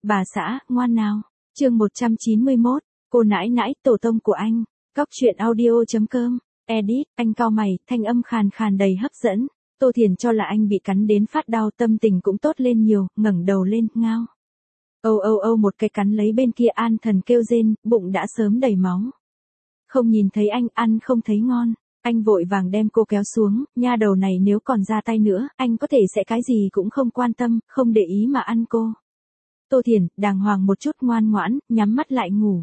Bà xã, ngoan nào. Chương 191, cô nãi nãi, tổ tông của anh. Góc truyện audio.com. Edit, anh cau mày, thanh âm khàn khàn đầy hấp dẫn. Tô Thiền cho là anh bị cắn đến phát đau, tâm tình cũng tốt lên nhiều, ngẩng đầu lên, ngao. Âu âu âu, một cái cắn lấy bên kia. An Thần kêu rên, bụng đã sớm đầy máu. Không nhìn thấy anh, ăn không thấy ngon. Anh vội vàng đem cô kéo xuống, nha đầu này nếu còn ra tay nữa, anh có thể sẽ cái gì cũng không quan tâm, không để ý mà ăn cô. Tô Thiền, đàng hoàng một chút, ngoan ngoãn, nhắm mắt lại ngủ.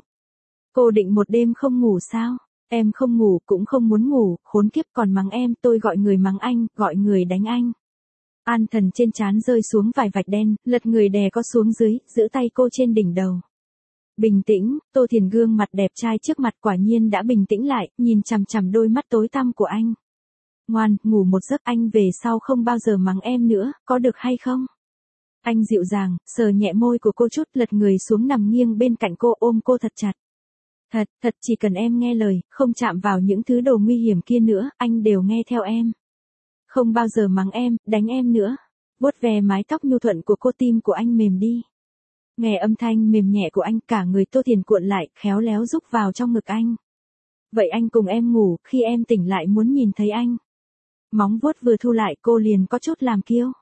Cô định một đêm không ngủ sao? Em không ngủ, cũng không muốn ngủ, khốn kiếp, còn mắng em, tôi gọi người mắng anh, gọi người đánh anh. An Thần trên trán rơi xuống vài vạch đen, lật người đè có xuống dưới, giữ tay cô trên đỉnh đầu. Bình tĩnh, Tô Thiền gương mặt đẹp trai trước mặt quả nhiên đã bình tĩnh lại, nhìn chằm chằm đôi mắt tối tăm của anh. Ngoan, ngủ một giấc, anh về sau không bao giờ mắng em nữa, có được hay không? Anh dịu dàng, sờ nhẹ môi của cô chút, lật người xuống nằm nghiêng bên cạnh cô, ôm cô thật chặt. Thật, chỉ cần em nghe lời, không chạm vào những thứ đồ nguy hiểm kia nữa, anh đều nghe theo em. Không bao giờ mắng em, đánh em nữa. Vuốt ve mái tóc nhu thuận của cô, tim của anh mềm đi. Nghe âm thanh mềm nhẹ của anh, cả người Tô Thiền cuộn lại, khéo léo rúc vào trong ngực anh. Vậy anh cùng em ngủ, khi em tỉnh lại muốn nhìn thấy anh. Móng vuốt vừa thu lại, cô liền có chút làm kiêu.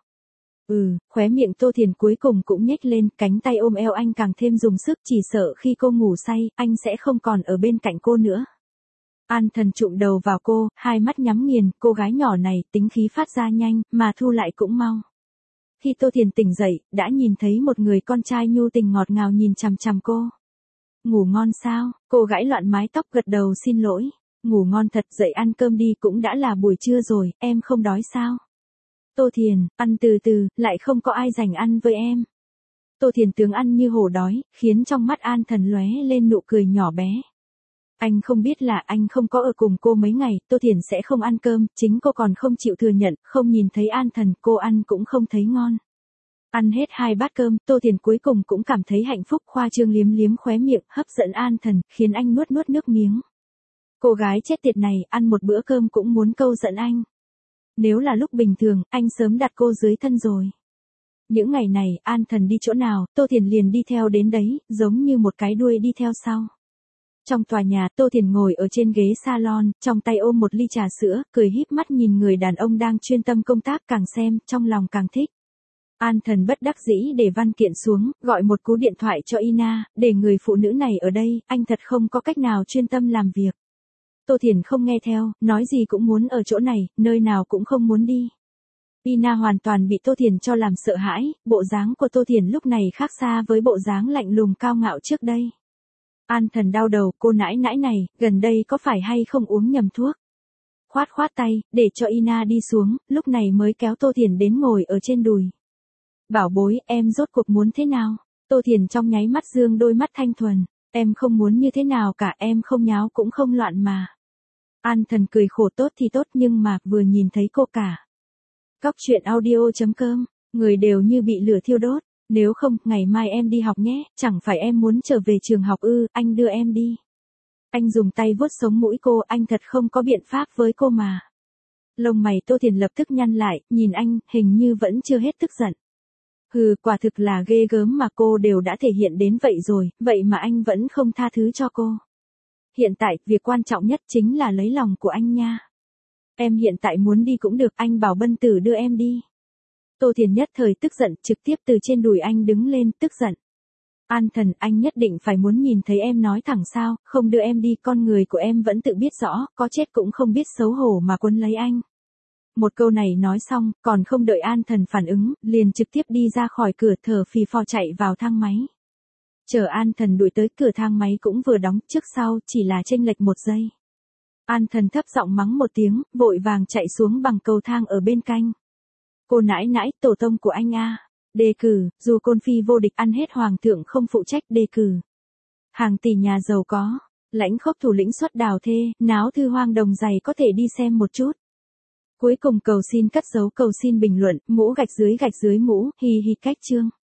Khóe miệng Tô Thiền cuối cùng cũng nhếch lên, cánh tay ôm eo anh càng thêm dùng sức, chỉ sợ khi cô ngủ say, anh sẽ không còn ở bên cạnh cô nữa. An Thần chụm đầu vào cô, hai mắt nhắm nghiền, cô gái nhỏ này, tính khí phát ra nhanh, mà thu lại cũng mau. Khi Tô Thiền tỉnh dậy, đã nhìn thấy một người con trai nhu tình ngọt ngào nhìn chằm chằm cô. Ngủ ngon sao? Cô gãi loạn mái tóc, gật đầu xin lỗi. Ngủ ngon thật, dậy ăn cơm đi, cũng đã là buổi trưa rồi, em không đói sao? Tô Thiền, ăn từ từ, lại không có ai dành ăn với em. Tô Thiền tướng ăn như hổ đói, khiến trong mắt An Thần lóe lên nụ cười nhỏ bé. Anh không biết là anh không có ở cùng cô mấy ngày, Tô Thiền sẽ không ăn cơm, chính cô còn không chịu thừa nhận, không nhìn thấy An Thần, cô ăn cũng không thấy ngon. Ăn hết 2 bát cơm, Tô Thiền cuối cùng cũng cảm thấy hạnh phúc, khoa trương liếm liếm khóe miệng, hấp dẫn An Thần, khiến anh nuốt nước miếng. Cô gái chết tiệt này, ăn một bữa cơm cũng muốn câu dẫn anh. Nếu là lúc bình thường, anh sớm đặt cô dưới thân rồi. Những ngày này, An Thần đi chỗ nào, Tô Thiền liền đi theo đến đấy, giống như một cái đuôi đi theo sau. Trong tòa nhà, Tô Thiền ngồi ở trên ghế salon, trong tay ôm một ly trà sữa, cười híp mắt nhìn người đàn ông đang chuyên tâm công tác, càng xem, trong lòng càng thích. An Thần bất đắc dĩ để văn kiện xuống, gọi một cú điện thoại cho Ina, để người phụ nữ này ở đây, anh thật không có cách nào chuyên tâm làm việc. Tô Thiền không nghe theo, nói gì cũng muốn ở chỗ này, nơi nào cũng không muốn đi. Ina hoàn toàn bị Tô Thiền cho làm sợ hãi, bộ dáng của Tô Thiền lúc này khác xa với bộ dáng lạnh lùng cao ngạo trước đây. An Thần đau đầu, cô nãi nãi này, gần đây có phải hay không uống nhầm thuốc? Khoát tay, để cho Ina đi xuống, lúc này mới kéo Tô Thiền đến ngồi ở trên đùi. Bảo bối, em rốt cuộc muốn thế nào? Tô Thiền trong nháy mắt dương đôi mắt thanh thuần, em không muốn như thế nào cả, em không nháo cũng không loạn mà. An Thần cười khổ, tốt thì tốt, nhưng mà vừa nhìn thấy cô cả. Góc truyện audio.com, người đều như bị lửa thiêu đốt. Nếu không, ngày mai em đi học nhé, chẳng phải em muốn trở về trường học ư, anh đưa em đi. Anh dùng tay vuốt sống mũi cô, anh thật không có biện pháp với cô mà. Lông mày Tô Thiền lập tức nhăn lại, nhìn anh, hình như vẫn chưa hết tức giận. Quả thực là ghê gớm mà, cô đều đã thể hiện đến vậy rồi, vậy mà anh vẫn không tha thứ cho cô. Hiện tại, việc quan trọng nhất chính là lấy lòng của anh nha. Em hiện tại muốn đi cũng được, anh bảo Bân Tử đưa em đi. Tô Thiền nhất thời tức giận, trực tiếp từ trên đùi anh đứng lên, tức giận. An Thần, anh nhất định phải muốn nhìn thấy em nói thẳng sao, không đưa em đi, con người của em vẫn tự biết rõ, có chết cũng không biết xấu hổ mà quấn lấy anh. Một câu này nói xong, còn không đợi An Thần phản ứng, liền trực tiếp đi ra khỏi cửa, thở phì phò chạy vào thang máy. Chờ An Thần đuổi tới cửa, thang máy cũng vừa đóng, trước sau chỉ là chênh lệch 1 giây. An Thần thấp giọng mắng một tiếng, vội vàng chạy xuống bằng cầu thang ở bên cạnh. Cô nãi nãi, tổ tông của anh a. Đề cử, dù côn phi vô địch, ăn hết hoàng thượng không phụ trách. Đề cử, hàng tỷ nhà giàu có, lãnh khốc thủ lĩnh xuất đào thê, náo thư hoang đồng dày, có thể đi xem một chút. Cuối cùng cầu xin cất dấu, cầu xin bình luận, mũ gạch dưới mũ, hi hi cách chương.